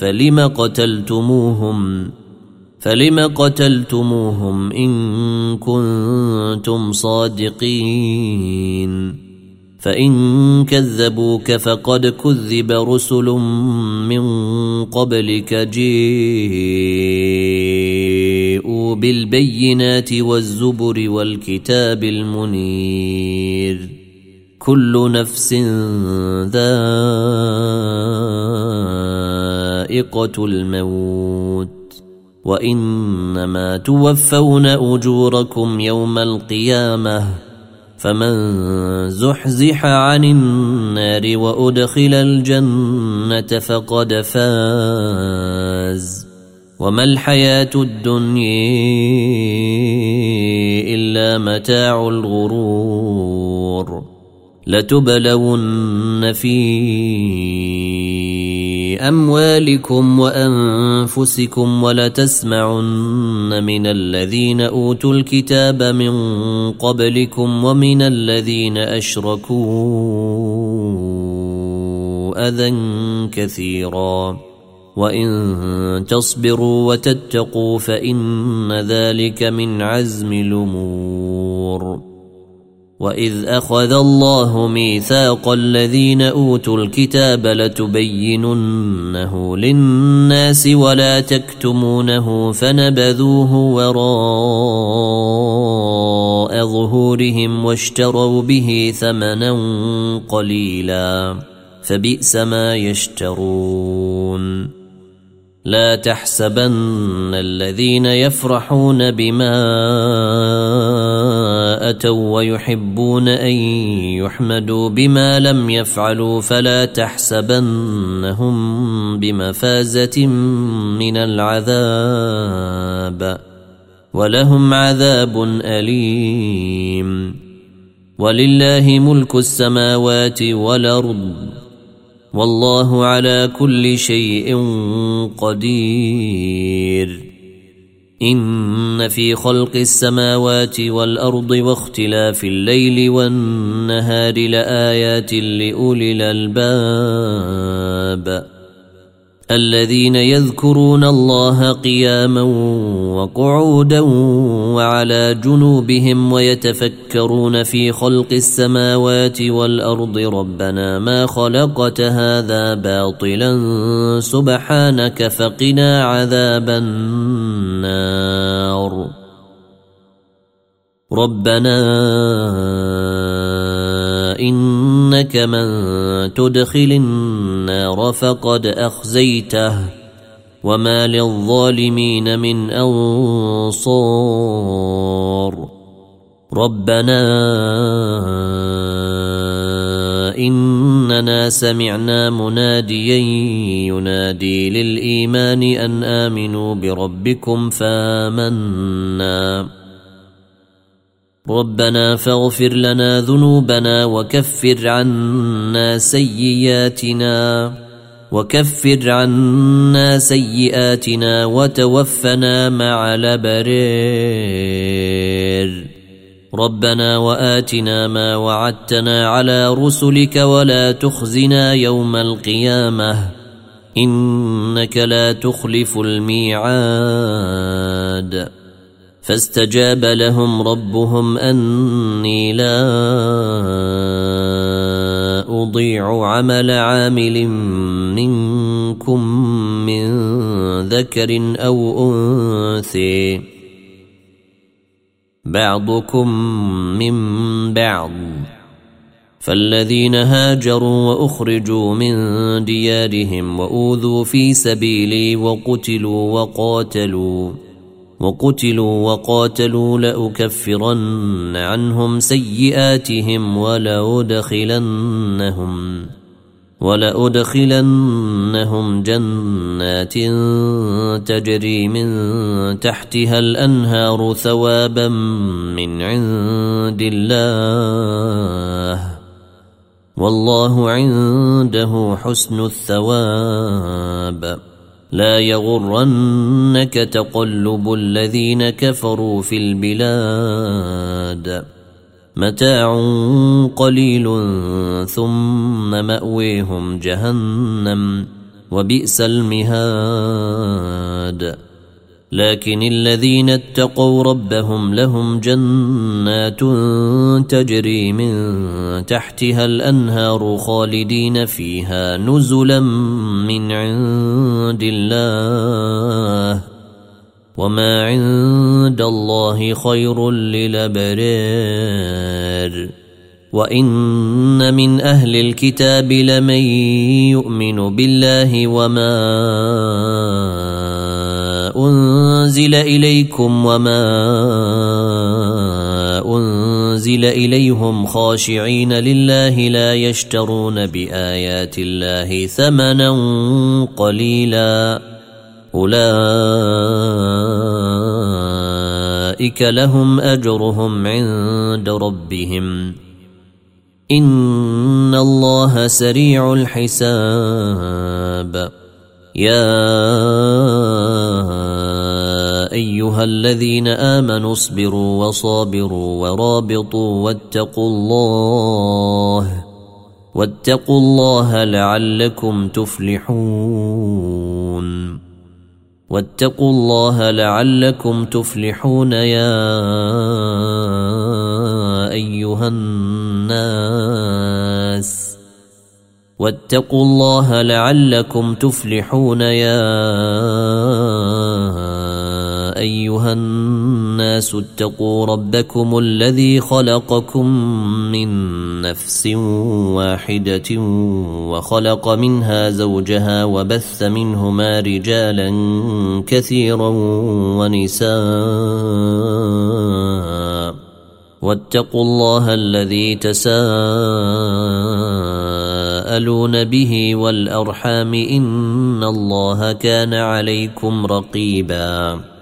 فلم قتلتموهم إن كنتم صادقين فإن كذبوك فقد كذب رسل من قبلك جاءوا بالبينات والزبر والكتاب المنير كل نفس ذائقة الموت وإنما توفون أجوركم يوم القيامة فمن زحزح عن النار وأدخل الجنة فقد فاز وما الحياة الدنيا إلا متاع الغرور. لتبلون في أموالكم وأنفسكم ولتسمعن من الذين أوتوا الكتاب من قبلكم ومن الذين أشركوا أذى كثيرا وإن تصبروا وتتقوا فإن ذلك من عزم الأمور. وإذ أخذ الله ميثاق الذين أوتوا الكتاب لتبيننه للناس ولا تكتمونه فنبذوه وراء ظهورهم واشتروا به ثمنا قليلا فبئس ما يشترون. لا تحسبن الذين يفرحون بما أتوا ويحبون أن يحمدوا بما لم يفعلوا فلا تحسبنهم بمفازة من العذاب ولهم عذاب أليم. ولله ملك السماوات والأرض والله على كل شيء قدير. إن في خلق السماوات والأرض واختلاف الليل والنهار لآيات لأولي الألباب الذين يذكرون الله قياما وقعودا وعلى جنوبهم ويتفكرون في خلق السماوات والأرض ربنا ما خلقت هذا باطلا سبحانك فقنا عذاب النار. ربنا إنك من تدخل النار فقد أخزيته وما للظالمين من أنصار. ربنا إننا سمعنا مناديا ينادي للإيمان أن آمنوا بربكم فآمنا. ربنا فاغفر لنا ذنوبنا وكفر عنا سيئاتنا وتوفنا مع الأبرار. ربنا وآتنا ما وعدتنا على رسلك ولا تخزنا يوم القيامة إنك لا تخلف الميعاد. فاستجاب لهم ربهم أني لا أضيع عمل عامل منكم من ذكر أو أنثى بعضكم من بعض. فالذين هاجروا وأخرجوا من ديارهم وأوذوا في سبيلي وقتلوا وقاتلوا لأكفرن عنهم سيئاتهم ولأدخلنهم جنات تجري من تحتها الأنهار ثوابا من عند الله والله عنده حسن الثواب. لا يغرنك تقلب الذين كفروا في البلاد متاع قليل ثم مأويهم جهنم وبئس المهاد. لكن الذين اتقوا ربهم لهم جنات تجري من تحتها الأنهار خالدين فيها نزلا من عند الله وما عند الله خير للأبرار. وإن من أهل الكتاب لمن يؤمن بالله وما أنزل إليكم وما أنزل إليهم خاشعين لله لا يشترون بآيات الله ثمنا قليلا أولئك لهم أجرهم عند ربهم إن الله سريع الحساب. يا أيها الذين آمنوا اصبروا وصابروا ورابطوا واتقوا الله لعلكم تفلحون يا أيها الناس واتقوا الله لعلكم تفلحون يا أيها الناس اتقوا ربكم الذي خلقكم من نفس واحدة وخلق منها زوجها وبث منهما رجالا كثيرا ونساء واتقوا الله الذي تساءلون به والأرحام إن الله كان عليكم رقيبا.